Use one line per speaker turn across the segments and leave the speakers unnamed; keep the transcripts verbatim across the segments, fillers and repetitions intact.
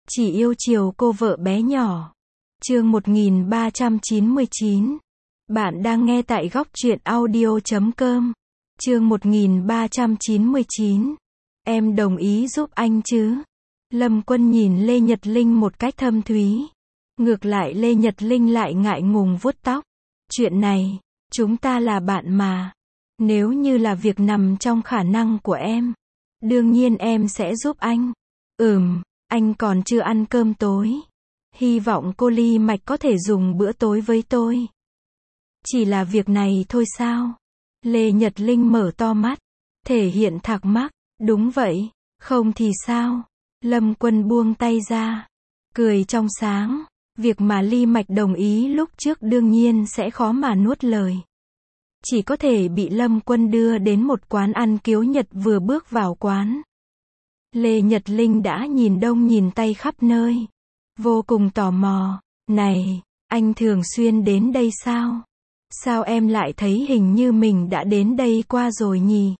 Chỉ yêu chiều cô vợ bé nhỏ. Chương một nghìn ba trăm chín mươi chín. Bạn đang nghe tại góc truyện audio chấm com. Chương một nghìn ba trăm chín mươi chín. Em đồng ý giúp anh chứ? Lâm Quân nhìn Lê Nhật Linh một cách thâm thúy. Ngược lại Lê Nhật Linh lại ngại ngùng vuốt tóc. Chuyện này, chúng ta là bạn mà. Nếu như là việc nằm trong khả năng của em, đương nhiên em sẽ giúp anh. Ừm, anh còn chưa ăn cơm tối. Hy vọng cô Ly Mạch có thể dùng bữa tối với tôi. Chỉ là việc này thôi sao? Lê Nhật Linh mở to mắt, thể hiện thắc mắc. Đúng vậy, không thì sao? Lâm Quân buông tay ra, cười trong sáng. Việc mà Ly Mạch đồng ý lúc trước đương nhiên sẽ khó mà nuốt lời. Chỉ có thể bị Lâm Quân đưa đến một quán ăn kiếu Nhật. Vừa bước vào quán, Lê Nhật Linh đã nhìn đông nhìn tây khắp nơi, vô cùng tò mò. Này, anh thường xuyên đến đây sao? Sao em lại thấy hình như mình đã đến đây qua rồi nhỉ?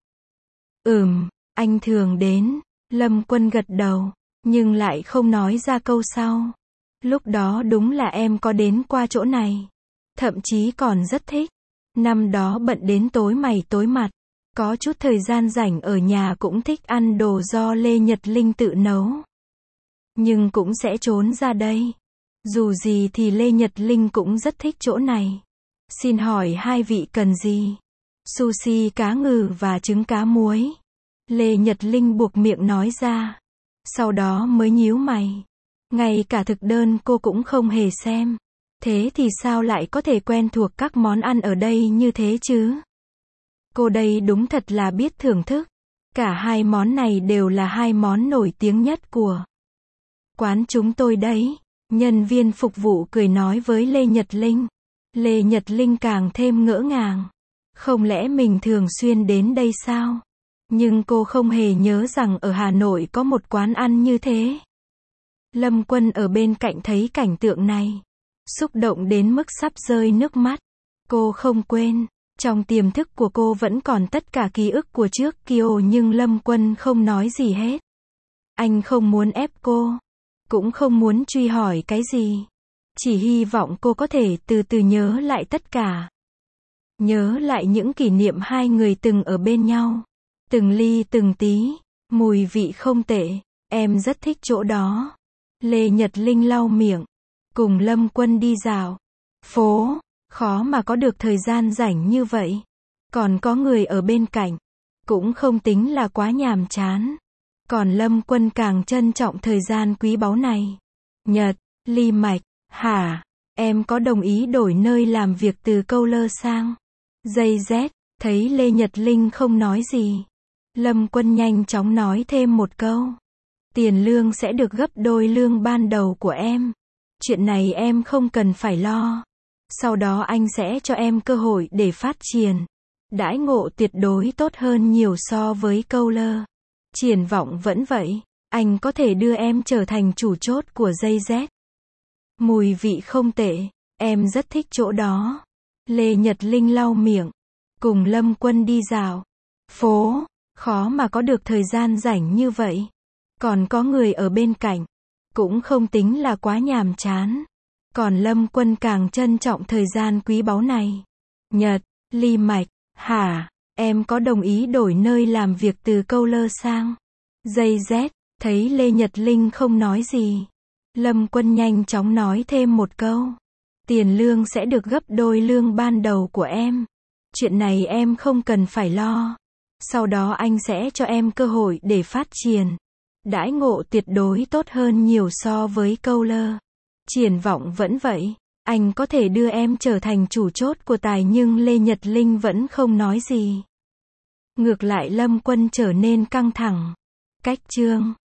Ừm, anh thường đến. Lâm Quân gật đầu, nhưng lại không nói ra câu sau. Lúc đó đúng là em có đến qua chỗ này. Thậm chí còn rất thích. Năm đó bận đến tối mày tối mặt. Có chút thời gian rảnh ở nhà cũng thích ăn đồ do Lê Nhật Linh tự nấu. Nhưng cũng sẽ trốn ra đây. Dù gì thì Lê Nhật Linh cũng rất thích chỗ này. Xin hỏi hai vị cần gì? Sushi cá ngừ và trứng cá muối. Lê Nhật Linh buộc miệng nói ra. Sau đó mới nhíu mày. Ngay cả thực đơn cô cũng không hề xem. Thế thì sao lại có thể quen thuộc các món ăn ở đây như thế chứ? Cô đây đúng thật là biết thưởng thức. Cả hai món này đều là hai món nổi tiếng nhất của quán chúng tôi đấy. Nhân viên phục vụ cười nói với Lê Nhật Linh. Lê Nhật Linh càng thêm ngỡ ngàng. Không lẽ mình thường xuyên đến đây sao? Nhưng cô không hề nhớ rằng ở Hà Nội có một quán ăn như thế. Lâm Quân ở bên cạnh thấy cảnh tượng này, xúc động đến mức sắp rơi nước mắt. Cô không quên, trong tiềm thức của cô vẫn còn tất cả ký ức của trước kia, nhưng Lâm Quân không nói gì hết. Anh không muốn ép cô, cũng không muốn truy hỏi cái gì. Chỉ hy vọng cô có thể từ từ nhớ lại tất cả. Nhớ lại những kỷ niệm hai người từng ở bên nhau. Từng ly từng tí, mùi vị không tệ, em rất thích chỗ đó. Lê Nhật Linh lau miệng, cùng Lâm Quân đi dạo phố, khó mà có được thời gian rảnh như vậy. Còn có người ở bên cạnh, cũng không tính là quá nhàm chán. Còn Lâm Quân càng trân trọng thời gian quý báu này. Nhật, Ly Mạch, hả, em có đồng ý đổi nơi làm việc từ Câu Lơ sang Dây Z? Thấy Lê Nhật Linh không nói gì, Lâm Quân nhanh chóng nói thêm một câu. Tiền lương sẽ được gấp đôi lương ban đầu của em. Chuyện này em không cần phải lo. Sau đó anh sẽ cho em cơ hội để phát triển. Đãi ngộ tuyệt đối tốt hơn nhiều so với Câu Lơ. Triển vọng vẫn vậy. Anh có thể đưa em trở thành chủ chốt của Dây Z. Mùi vị không tệ. Em rất thích chỗ đó. Lê Nhật Linh lau miệng, cùng Lâm Quân đi dạo phố, khó mà có được thời gian rảnh như vậy. Còn có người ở bên cạnh, cũng không tính là quá nhàm chán. Còn Lâm Quân càng trân trọng thời gian quý báu này. Nhật, Ly Mạch, hả, em có đồng ý đổi nơi làm việc từ Câu Lơ sang Dây Z? Thấy Lê Nhật Linh không nói gì, Lâm Quân nhanh chóng nói thêm một câu. Tiền lương sẽ được gấp đôi lương ban đầu của em. Chuyện này em không cần phải lo. Sau đó anh sẽ cho em cơ hội để phát triển. Đãi ngộ tuyệt đối tốt hơn nhiều so với Câu Lơ. Triển vọng vẫn vậy. Anh có thể đưa em trở thành chủ chốt của tài, nhưng Lê Nhật Linh vẫn không nói gì. Ngược lại Lâm Quân trở nên căng thẳng. Cách chương